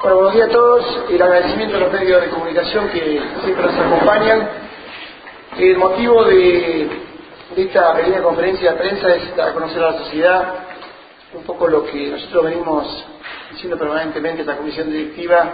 Bueno, buenos días a todos. El agradecimiento a los medios de comunicación que siempre nos acompañan. El motivo de esta pequeña conferencia de prensa es dar a conocer a la sociedad un poco lo que nosotros venimos diciendo permanentemente en la comisión directiva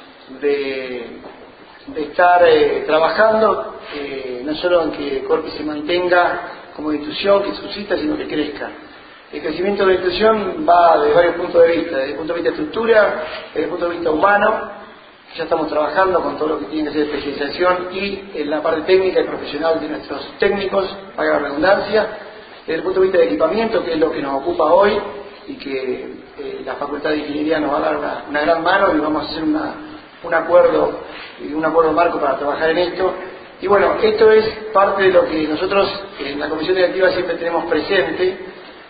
de estar trabajando no solo en que Corpi se mantenga como institución, que subsista, sino que crezca. El crecimiento de la institución va de varios puntos de vista, desde el punto de vista de estructura, desde el punto de vista humano, ya estamos trabajando con todo lo que tiene que ser especialización y en la parte técnica y profesional de nuestros técnicos, para la redundancia, desde el punto de vista de equipamiento, que es lo que nos ocupa hoy y que la Facultad de Ingeniería nos va a dar una gran mano y vamos a hacer un acuerdo marco para trabajar en esto. Y bueno, esto es parte de lo que nosotros en la comisión directiva siempre tenemos presente,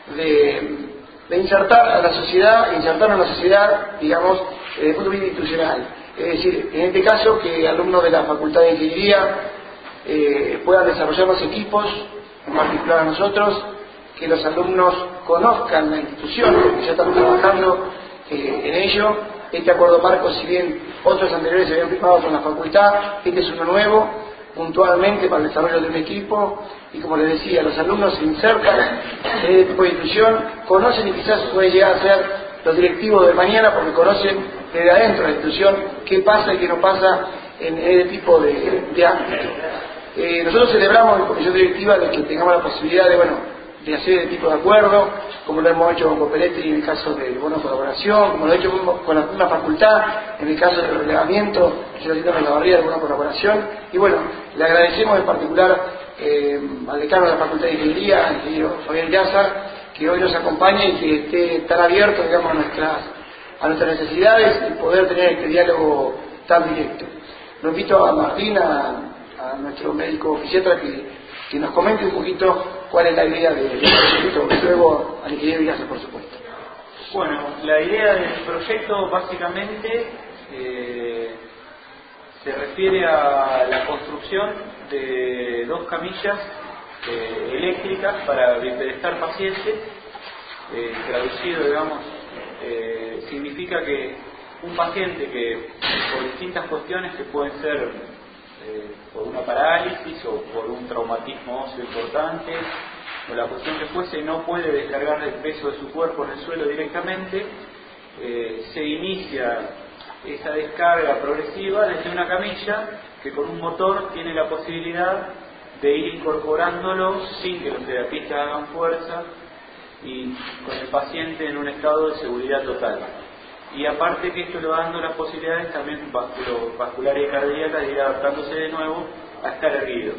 de insertarnos en la sociedad, digamos, desde el punto de vista institucional. Es decir, en este caso, que alumnos de la Facultad de Ingeniería puedan desarrollar los equipos, en particular a nosotros, que los alumnos conozcan la institución, porque ya están trabajando en ello. Este acuerdo marco, si bien otros anteriores se habían firmado con la facultad, este es uno nuevo, puntualmente para el desarrollo de un equipo, y como les decía, los alumnos se insertan en este tipo de institución, conocen y quizás pueden llegar a ser los directivos de mañana porque conocen desde adentro de la institución qué pasa y qué no pasa en este tipo de ámbito. Nosotros celebramos en la comisión directiva de que tengamos la posibilidad de hacer este tipo de acuerdo, como lo hemos hecho con Copeletti en el caso del bono de colaboración, como lo hemos hecho con la misma facultad en el caso del relevamiento que se lo en la barrera del bono de colaboración. Y bueno, le agradecemos en particular al decano de la Facultad de Ingeniería, al ingeniero Fabián Llazar, que hoy nos acompaña y que esté tan abierto, digamos, a nuestras necesidades y poder tener este diálogo tan directo. Lo invito a Martín, a nuestro médico fisiatra, que nos comente un poquito cuál es la idea del proyecto, y luego al ingeniero Llazar, por supuesto. Bueno, la idea del proyecto básicamente se refiere a la construcción de 2 camillas eléctricas para bipedestal pacientes. Traducido, digamos, significa que un paciente que por distintas cuestiones que pueden ser por una parálisis o por un traumatismo óseo importante o la cuestión que fuese, no puede descargar el peso de su cuerpo en el suelo directamente, se inicia esa descarga progresiva desde una camilla que con un motor tiene la posibilidad de ir incorporándolo sin que los terapistas hagan fuerza y con el paciente en un estado de seguridad total. Y aparte que esto le va dando las posibilidades también vasculares y cardíacas de ir adaptándose de nuevo a estar erguido.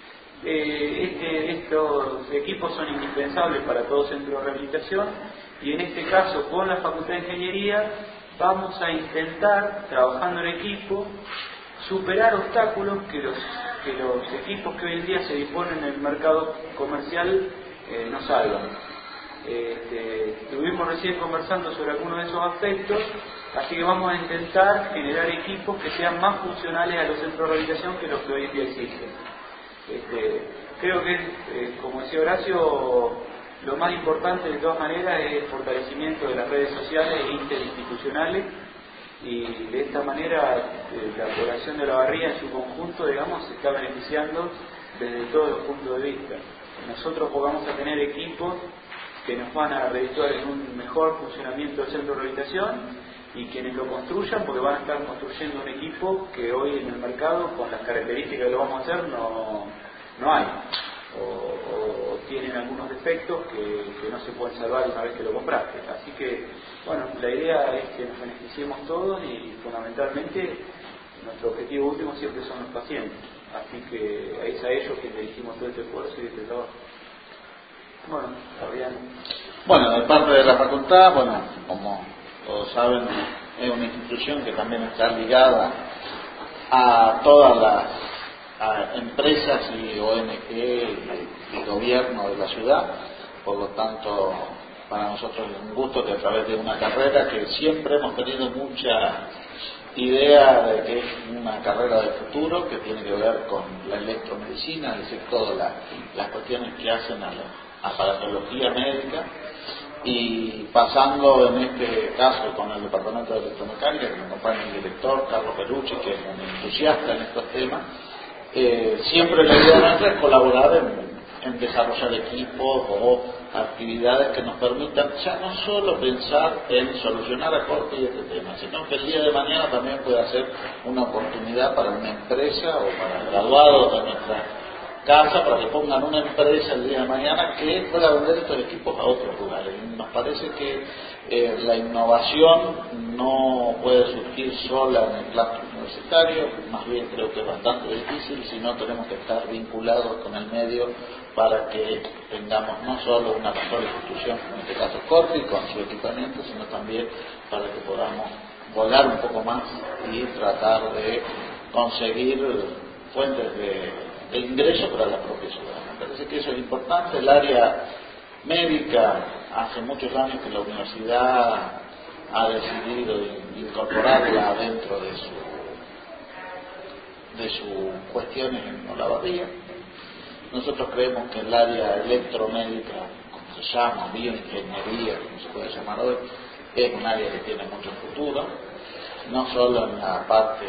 Estos equipos son indispensables para todo centro de rehabilitación y en este caso con la Facultad de Ingeniería vamos a intentar, trabajando en equipo, superar obstáculos que los equipos que hoy en día se disponen en el mercado comercial no salvan. Estuvimos recién conversando sobre algunos de esos aspectos, así que vamos a intentar generar equipos que sean más funcionales a los centros de rehabilitación que los que hoy en día existen. Creo que, como decía Horacio, lo más importante de todas maneras es el fortalecimiento de las redes sociales e interinstitucionales, y de esta manera la población de La Barría en su conjunto, digamos, se está beneficiando desde todos los puntos de vista. Nosotros vamos a tener equipos que nos van a redituar en un mejor funcionamiento del centro de rehabilitación, y quienes lo construyan, porque van a estar construyendo un equipo que hoy en el mercado, con las características que lo vamos a hacer, no hay, o tienen algunos defectos que no se pueden salvar una vez que lo compraste. Así que, bueno, la idea es que nos beneficiemos todos y fundamentalmente nuestro objetivo último siempre son los pacientes. Así que es a ellos que dirigimos todo este esfuerzo y este trabajo. Bueno, Fabián. Bueno, de parte de la facultad, como todos saben, es una institución que también está ligada a todas las empresas y ONG y gobierno de la ciudad. Por lo tanto, para nosotros es un gusto que a través de una carrera que siempre hemos tenido mucha idea de que es una carrera de futuro, que tiene que ver con la electromedicina, es decir, todas las cuestiones que hacen a la aparatología médica, y pasando en este caso con el Departamento de Electromecánica, que me acompaña el director Carlos Perucci, que es un entusiasta en estos temas. Siempre la idea nuestra es colaborar en desarrollar equipos o actividades que nos permitan ya no solo pensar en solucionar a corto y este tema, sino que el día de mañana también pueda ser una oportunidad para una empresa o para graduados de nuestra casa, para que pongan una empresa el día de mañana que pueda vender estos equipos a otros lugares. Y nos parece que la innovación no puede surgir sola en el plano universitario, más bien creo que es bastante difícil, si no tenemos que estar vinculados con el medio para que tengamos no solo una mejor institución, en este caso Corti, con su equipamiento, sino también para que podamos volar un poco más y tratar de conseguir fuentes de ingreso para la propia ciudad. Me parece que eso es importante. El área médica, hace muchos años que la universidad ha decidido incorporarla dentro de sus cuestiones en Olavarría. Nosotros creemos que el área electromédica, como se llama, bioingeniería, como se puede llamar hoy, es un área que tiene mucho futuro, no solo en la parte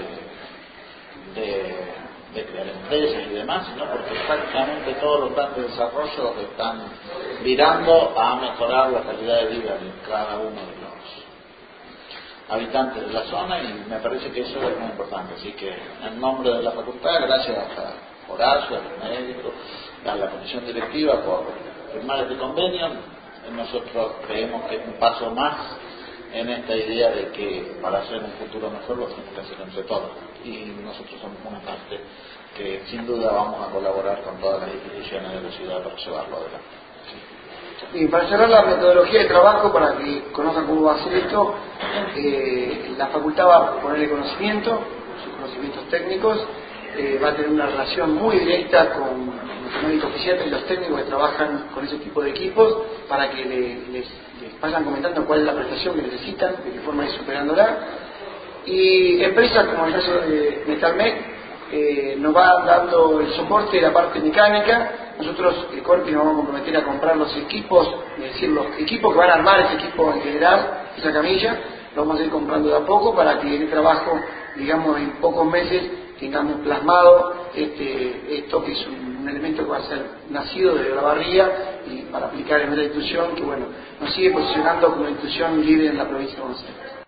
de crear empresas y demás, sino porque prácticamente todos los planes de desarrollo están virando a mejorar la calidad de vida de cada uno de los habitantes de la zona, y me parece que eso es muy importante. Así que en nombre de la facultad, gracias a Horacio, a los médicos, a la comisión directiva por firmar este convenio, nosotros creemos que es un paso más en esta idea de que para hacer un futuro mejor lo tenemos que hacer entre todos, y nosotros somos una parte que sin duda vamos a colaborar con todas las instituciones de la ciudad para llevarlo adelante. Y para cerrar la metodología de trabajo, para que conozcan cómo va a ser esto, la facultad va a ponerle conocimiento, sus conocimientos técnicos, va a tener una relación muy directa con los médicos fisiatras y los técnicos que trabajan con ese tipo de equipos, para que les vayan comentando cuál es la prestación que necesitan, de qué forma ir superándola. Y empresas como el caso de Metalmec nos va dando el soporte de la parte mecánica. Nosotros, Corti, nos vamos a comprometer a comprar los equipos, es decir, los equipos que van a armar ese equipo en general, esa camilla, lo vamos a ir comprando de a poco para que en el trabajo, digamos, en pocos meses tengamos plasmado esto que es un elemento que va a ser nacido de Olavarría y para aplicar en una institución que, bueno, nos sigue posicionando como una institución líder en la provincia de Buenos Aires.